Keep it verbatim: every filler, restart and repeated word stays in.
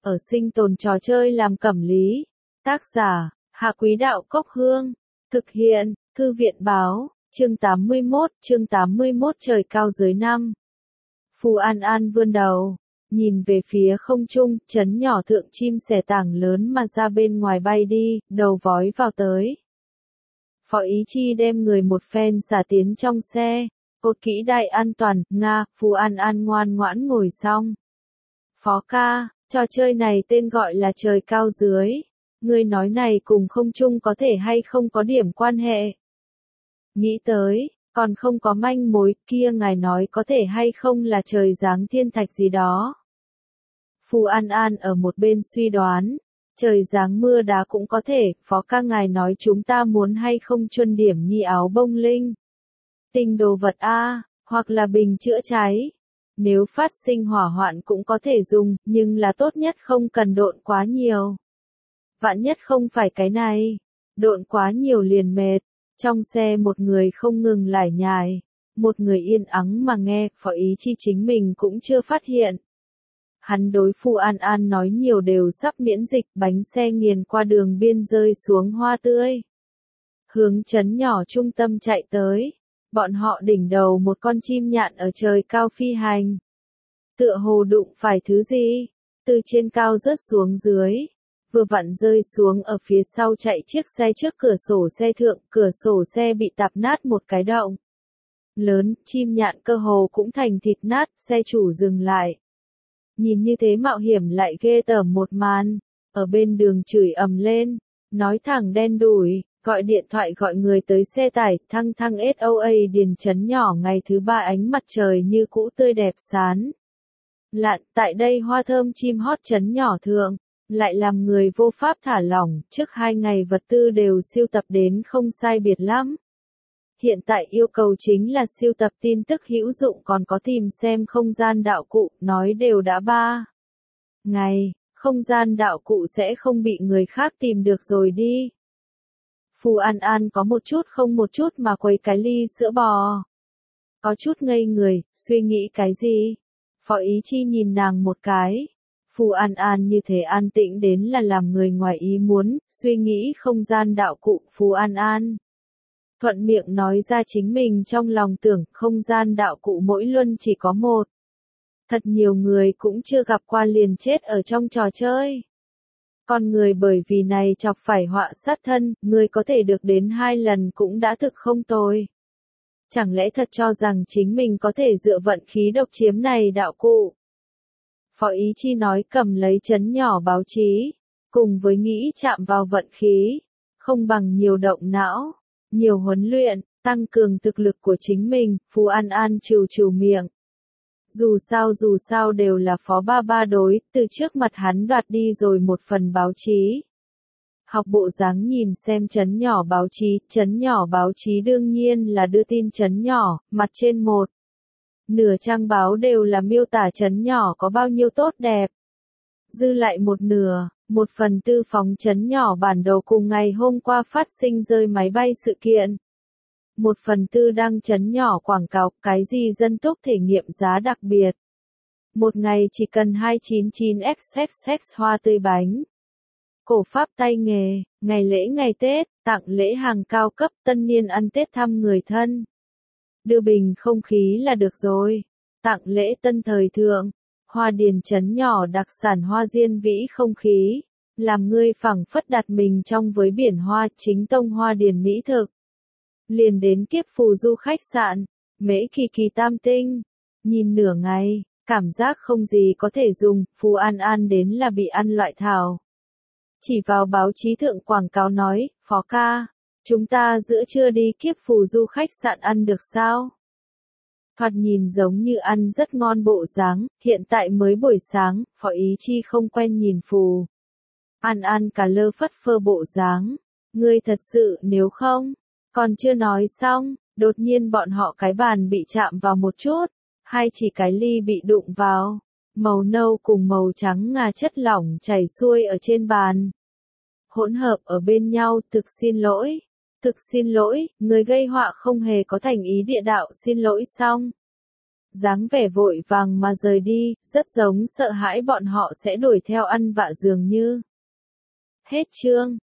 ở sinh tồn trò chơi làm cẩm lý. Tác giả, Hạ Quý Đạo Cốc Hương. Thực hiện, Thư viện Báo, chương tám mươi mốt, chương tám mươi mốt trời cao dưới năm. Phù An An vươn đầu, nhìn về phía không trung, trấn nhỏ thượng chim sẻ tảng lớn mà ra bên ngoài bay đi, đầu vói vào tới. Phó Ý Chi đem người một phen xả tiến trong xe, cột kỹ đai an toàn, Nga, Phù An An ngoan ngoãn ngồi xong. Phó ca, trò chơi này tên gọi là trời cao dưới. Ngươi nói này cùng không trung có thể hay không có điểm quan hệ. Nghĩ tới, còn không có manh mối, kia ngài nói có thể hay không là trời giáng thiên thạch gì đó. Phù An An ở một bên suy đoán, trời giáng mưa đá cũng có thể, phó ca ngài nói chúng ta muốn hay không chuân điểm nhi áo bông linh. Tình đồ vật A, hoặc là bình chữa cháy. Nếu phát sinh hỏa hoạn cũng có thể dùng, nhưng là tốt nhất không cần độn quá nhiều. Vạn nhất không phải cái này, độn quá nhiều liền mệt. Trong xe một người không ngừng lải nhải, một người yên ắng mà nghe, Phó Ý Chi chính mình cũng chưa phát hiện. Hắn đối Phù An An nói nhiều đều sắp miễn dịch, bánh xe nghiền qua đường biên rơi xuống hoa tươi. Hướng trấn nhỏ trung tâm chạy tới, bọn họ đỉnh đầu một con chim nhạn ở trời cao phi hành. Tựa hồ đụng phải thứ gì, từ trên cao rớt xuống dưới. Vừa vặn rơi xuống ở phía sau chạy chiếc xe trước cửa sổ xe thượng, cửa sổ xe bị tạp nát một cái động lớn, chim nhạn cơ hồ cũng thành thịt nát, xe chủ dừng lại. Nhìn như thế mạo hiểm lại ghê tởm một màn, ở bên đường chửi ầm lên, nói thẳng đen đủi, gọi điện thoại gọi người tới xe tải, thăng thăng ét o a điền trấn nhỏ ngày thứ ba ánh mặt trời như cũ tươi đẹp sán. Lạn, tại đây hoa thơm chim hót trấn nhỏ thượng. Lại làm người vô pháp thả lỏng, trước hai ngày vật tư đều siêu tập đến không sai biệt lắm. Hiện tại yêu cầu chính là siêu tập tin tức hữu dụng còn có tìm xem không gian đạo cụ, nói đều đã ba ngày, không gian đạo cụ sẽ không bị người khác tìm được rồi đi. Phù An An có một chút không một chút mà quấy cái ly sữa bò. Có chút ngây người, suy nghĩ cái gì? Phó Ý Chi nhìn nàng một cái. Phù An An như thế an tĩnh đến là làm người ngoài ý muốn, suy nghĩ không gian đạo cụ Phù An An. Thuận miệng nói ra chính mình trong lòng tưởng không gian đạo cụ mỗi luân chỉ có một. Thật nhiều người cũng chưa gặp qua liền chết ở trong trò chơi. Con người bởi vì này chọc phải họa sát thân, người có thể được đến hai lần cũng đã thực không tồi. Chẳng lẽ thật cho rằng chính mình có thể dựa vận khí độc chiếm này đạo cụ? Phó Ý Chi nói cầm lấy trấn nhỏ báo chí, cùng với nghĩ chạm vào vận khí, không bằng nhiều động não, nhiều huấn luyện, tăng cường thực lực của chính mình, Phù An An trừ trừ miệng. Dù sao dù sao đều là phó ba ba đối, từ trước mặt hắn đoạt đi rồi một phần báo chí. Học bộ dáng nhìn xem trấn nhỏ báo chí, trấn nhỏ báo chí đương nhiên là đưa tin trấn nhỏ, mặt trên một. Nửa trang báo đều là miêu tả trấn nhỏ có bao nhiêu tốt đẹp. Dư lại một nửa, một phần tư phóng trấn nhỏ bản đồ cùng ngày hôm qua phát sinh rơi máy bay sự kiện. Một phần tư đăng trấn nhỏ quảng cáo cái gì dân túc thể nghiệm giá đặc biệt. Một ngày chỉ cần hai trăm chín mươi chín xx xx hoa tươi bánh. Cổ pháp tay nghề, ngày lễ ngày Tết, tặng lễ hàng cao cấp tân niên ăn Tết thăm người thân. Đưa bình không khí là được rồi. Tặng lễ tân thời thượng. Hoa điền trấn nhỏ đặc sản hoa diên vĩ không khí. Làm ngươi phẳng phất đặt mình trong với biển hoa chính tông hoa điền mỹ thực. Liền đến kiếp phù du khách sạn. Mễ kỳ kỳ tam tinh. Nhìn nửa ngày, cảm giác không gì có thể dùng. Phù An An đến là bị ăn loại thảo. Chỉ vào báo chí thượng quảng cáo nói, phó ca. Chúng ta giữa trưa đi kiếp phù du khách sạn ăn được sao? Thoạt nhìn giống như ăn rất ngon bộ dáng, hiện tại mới buổi sáng, Phó Ý Chi không quen nhìn Phù An An cả lơ phất phơ bộ dáng. Ngươi thật sự nếu không, còn chưa nói xong, đột nhiên bọn họ cái bàn bị chạm vào một chút, hai chỉ cái ly bị đụng vào, màu nâu cùng màu trắng ngà chất lỏng chảy xuôi ở trên bàn. Hỗn hợp ở bên nhau, thực xin lỗi. Thực xin lỗi, người gây họa không hề có thành ý địa đạo xin lỗi xong. dáng vẻ vội vàng mà rời đi, rất giống sợ hãi bọn họ sẽ đuổi theo ăn vạ dường như. Hết chương.